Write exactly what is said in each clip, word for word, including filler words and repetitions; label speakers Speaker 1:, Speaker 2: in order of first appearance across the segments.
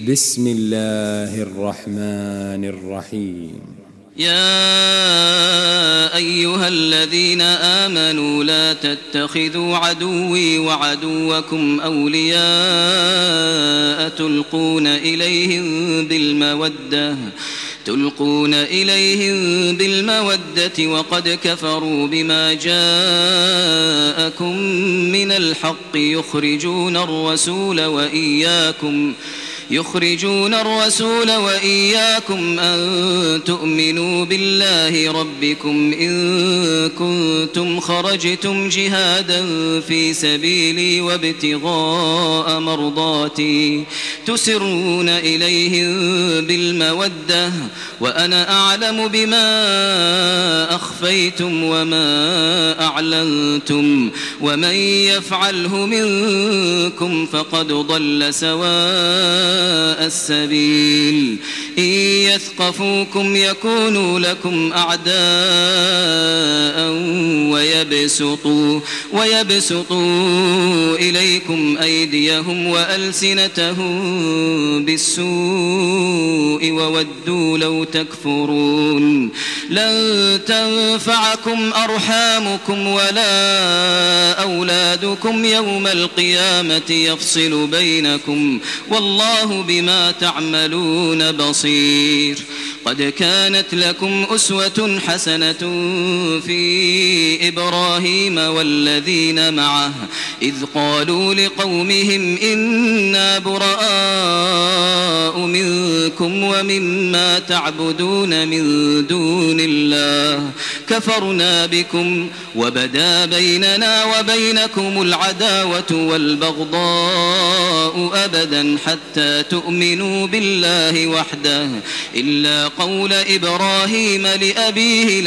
Speaker 1: بسم الله الرحمن الرحيم.
Speaker 2: يا أيها الذين آمنوا لا تتخذوا عدوي وعدوكم أولياء تلقون إليهم بالمودة تلقون إليهم بالمودة وقد كفروا بما جاءكم من الحق يخرجون الرسول وإياكم يخرجون الرسول وإياكم أن تؤمنوا بالله ربكم إن كنتم خرجتم جهادا في سبيلي وابتغاء مرضاتي تسرون إليهم بالمودة وأنا أعلم بما أخفيتم وما أعلنتم ومن يفعله منكم فقد ضل سواء السبيل. إن يثقفوكم يكونوا لكم أعداء ويبسطوا, ويبسطوا إليكم أيديهم وألسنتهم بالسوء وودوا لو تكفرون. لن تنفعكم أرحامكم ولا أولادكم يوم القيامة يفصل بينكم والله بما تعملون بصير. قد كانت لكم أسوة حسنة في إبراهيم والذين معه إذ قالوا لقومهم إنا براء منكم ومما تعبدون من دون الله كفرنا بكم وبدا بيننا وبينكم العداوة والبغضاء أبدا حتى تؤمنوا بالله وحده إلا قول إبراهيم لأبيه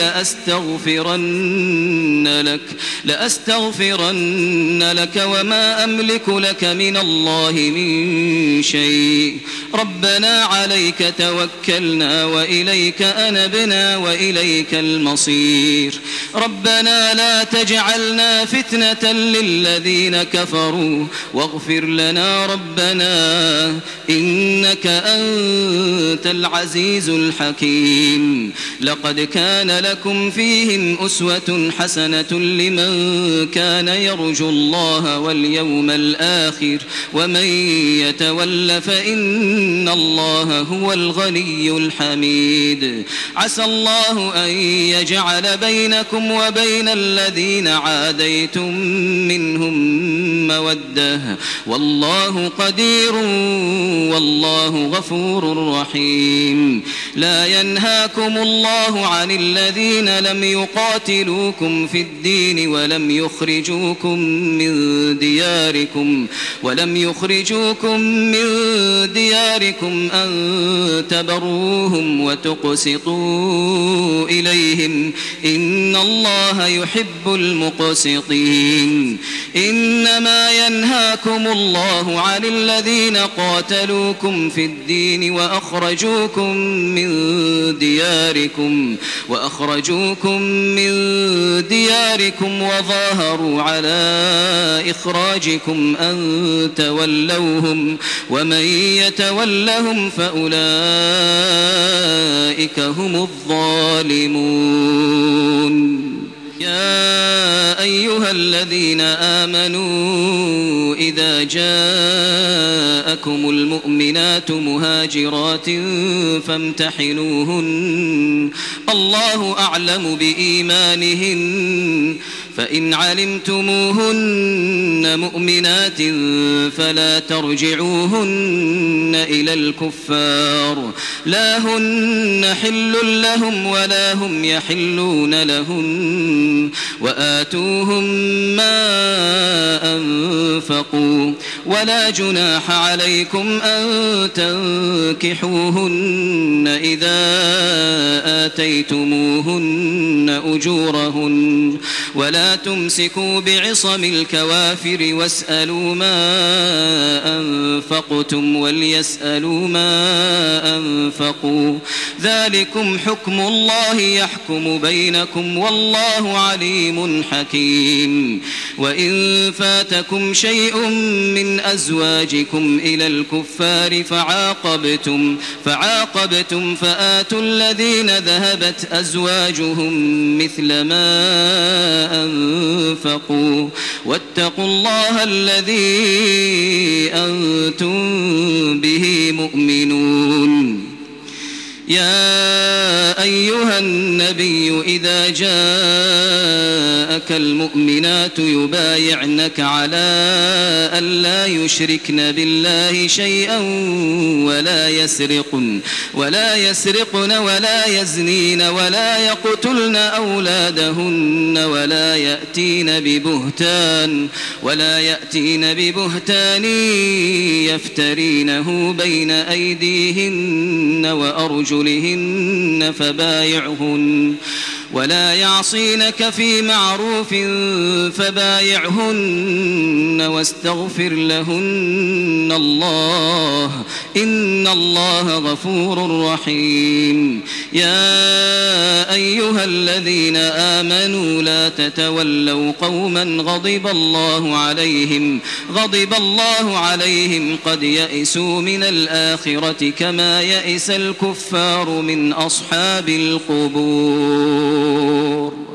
Speaker 2: لأستغفرن لك, لأستغفرن لك وما أملك لك من الله من شيء ربنا عليك توكلنا وإليك أنبنا وإليك المصير ربنا لا تجعلنا فتنة للذين كفروا واغفر لنا ربنا إنك أنت العزيز الحكيم. لقد كان لكم فيهم أسوة حسنة لمن كان يرجو الله واليوم الآخر ومن يتول فإن الله هو الغني الحميد. عسى الله أن يجعل بينكم وبين الذين عاديتم منهم مودة والله قدير والله غفور رحيم. لا ينهاكم الله عن الذين لم يقاتلوكم في الدين ولم يخرجوكم من دياركم ولم يخرجوكم من دياركم أن تبروهم وتقسطوا إليهم إن الله يحب المقسطين. إنما ينهاكم الله عن الذين قاتلوكم في الدين وأخرجوكم من دياركم وأخرجوكم من دياركم وظاهروا على إخراجكم أن تولوهم ومن يتولهم فأولئك هم الظالمون. يا أيها الذين آمنوا إذا جاءكم المؤمنات مهاجرات فامتحنوهن الله أعلم بإيمانهن فإن علمتموهن مؤمنات فلا ترجعوهن إلى الكفار لا هن حل لهم ولا هم يحلون لهن وآتوهم ما أنفقوا ولا جناح عليكم أن تنكحوهن إذا آتيتموهن أجورهن ولا تمسكوا بعصم الكوافر واسألوا ما أنفقتم وليسألوا ما أنفقوا ذلكم حكم الله يحكم بينكم والله عليم حكيم. وإن فاتكم شيء من أزواجكم إلى الكفار فعاقبتم فعاقبتم فآتوا الذين ذهبت أزواجهم مثل ما أنفقوا واتقوا الله الذي أنتم به مؤمنون. يا أيها النبي إذا جاءك المؤمنات يبايعنك على أن لا يشركن بالله شيئا ولا يسرقن ولا يسرقن ولا يزنين ولا يقتلن أولادهن ولا يأتين ببهتان ولا يأتين ببهتان يفترينه بين أيديهن وأرجلهن فبايعهن ولا يعصينك في معروف فبايعهن واستغفر لهن الله إن الله غفور رحيم. يا أيها الذين آمنوا لا تتولوا قوما غضب الله عليهم غضب الله عليهم قد يئسوا من الآخرة كما يئس الكفار من أصحاب القبور.